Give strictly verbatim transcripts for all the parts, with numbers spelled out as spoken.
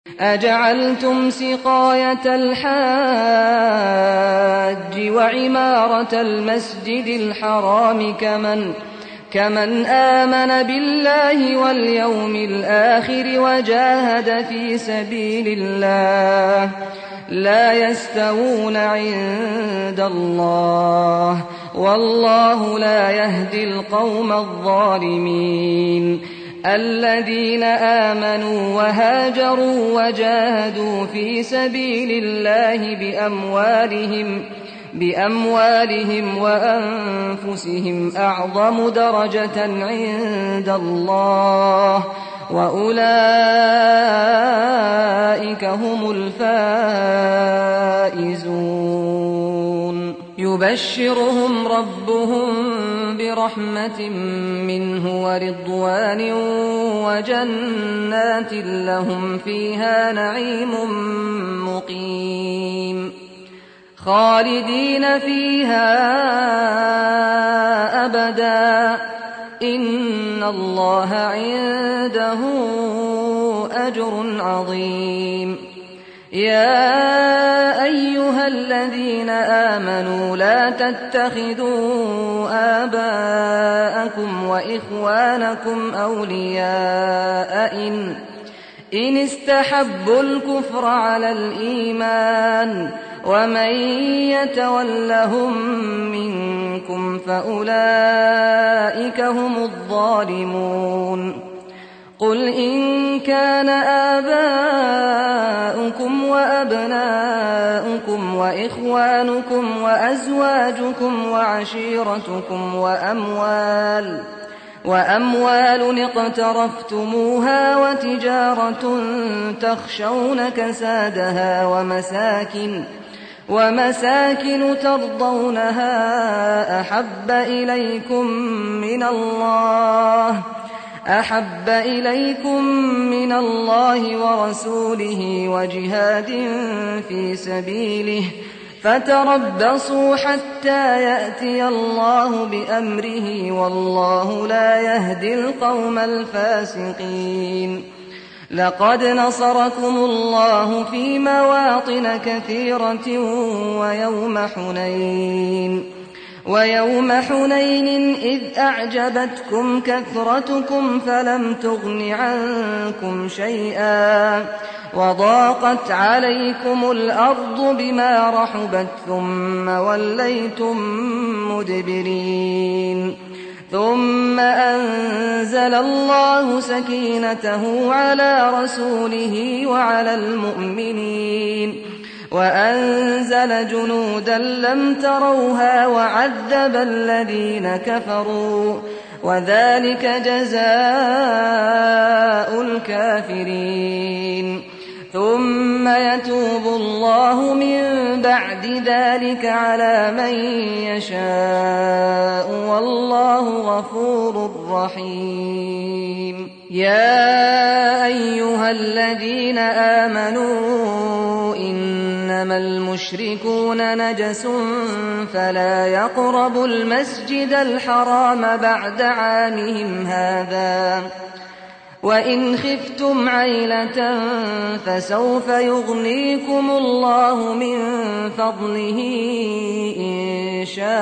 أجعلتم سقاية الحاج وعمارة المسجد الحرام كمن, كمن آمن بالله واليوم الآخر وجاهد في سبيل الله لا يستوون عند الله والله لا يهدي القوم الظالمين. الذين آمنوا وهاجروا وجاهدوا في سبيل الله بأموالهم, بأموالهم وأنفسهم أعظم درجة عند الله وأولئك هم الفائزون. يبشرهم ربهم برحمة منه ورضوان وجنات لهم فيها نعيم مقيم خالدين فيها أبدا إن الله عنده أجر عظيم. يا أيها الذين آمنوا لا تتخذوا آباءكم وإخوانكم أولياء إن, إن استحبوا الكفر على الإيمان ومن يتولهم منكم فأولئك هم الظالمون. قل إن كان آباؤكم وأبناؤكم وإخوانكم وأزواجكم وعشيرتكم وأموال وأموال اقترفتموها وتجارة تخشون كسادها ومساكن ومساكن ترضونها أحب إليكم من الله أحب إليكم من الله ورسوله وجهاد في سبيله فتربصوا حتى يأتي الله بأمره والله لا يهدي القوم الفاسقين. لقد نصركم الله في مواطن كثيرة ويوم حنين ويوم حنين إذ أعجبتكم كثرتكم فلم تغن عنكم شيئا وضاقت عليكم الأرض بما رحبت ثم وليتم مدبرين. ثم أنزل الله سكينته على رسوله وعلى المؤمنين وأنزل جنودا لم تروها وعذب الذين كفروا وذلك جزاء الكافرين. ثم يتوب الله من بعد ذلك على من يشاء والله غفور رحيم. يا أيها الذين آمنوا إنما المشركون نجس فلا يقربوا المسجد الحرام بعد عامهم هذا وإن خفتم عيلة فسوف يغنيكم الله من فضله إن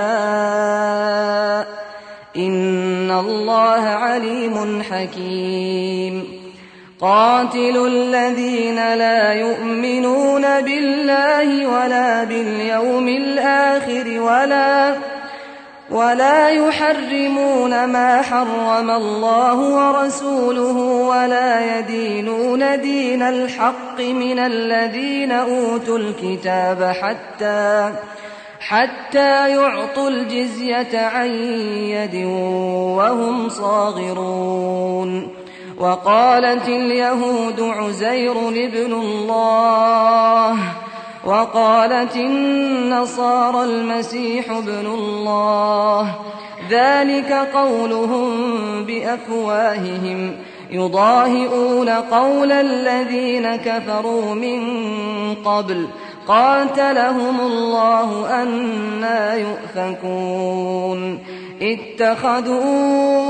شاء إن الله عليم حكيم. قاتلوا الذين لا يؤمنون بالله ولا باليوم الآخر ولا ولا يحرمون ما حرم الله ورسوله ولا يدينون دين الحق من الذين أوتوا الكتاب حتى حتى يعطوا الجزية عن يد وهم صاغرون. وقالت اليهود عزير ابن الله وقالت النصارى المسيح ابن الله ذلك قولهم بأفواههم يضاهئون قول الذين كفروا من قبل قاتلهم الله أنى يؤفكون.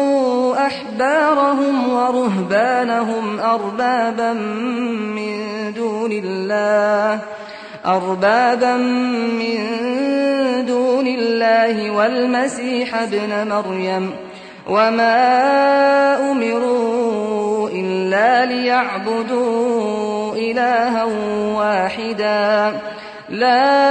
اتخذوا أحبارهم ورهبانهم أربابا من دون الله أربابا من دون الله والمسيح ابن مريم وما أمروا إلا ليعبدوا إلها واحدا لا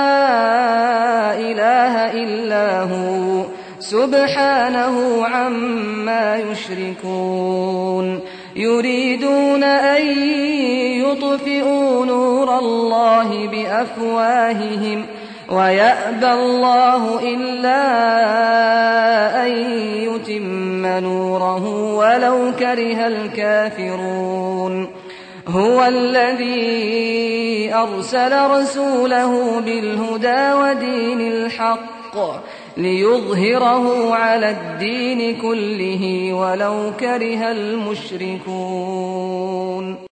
إله إلا هو سبحانه عما يشركون يريدون أن يطفئوا نور الله بأفواههم ويأبى الله إلا أن يتم نوره ولو كره الكافرون هو الذي أرسل رسوله بالهدى ودين الحق ليظهره على الدين كله ولو كره المشركون.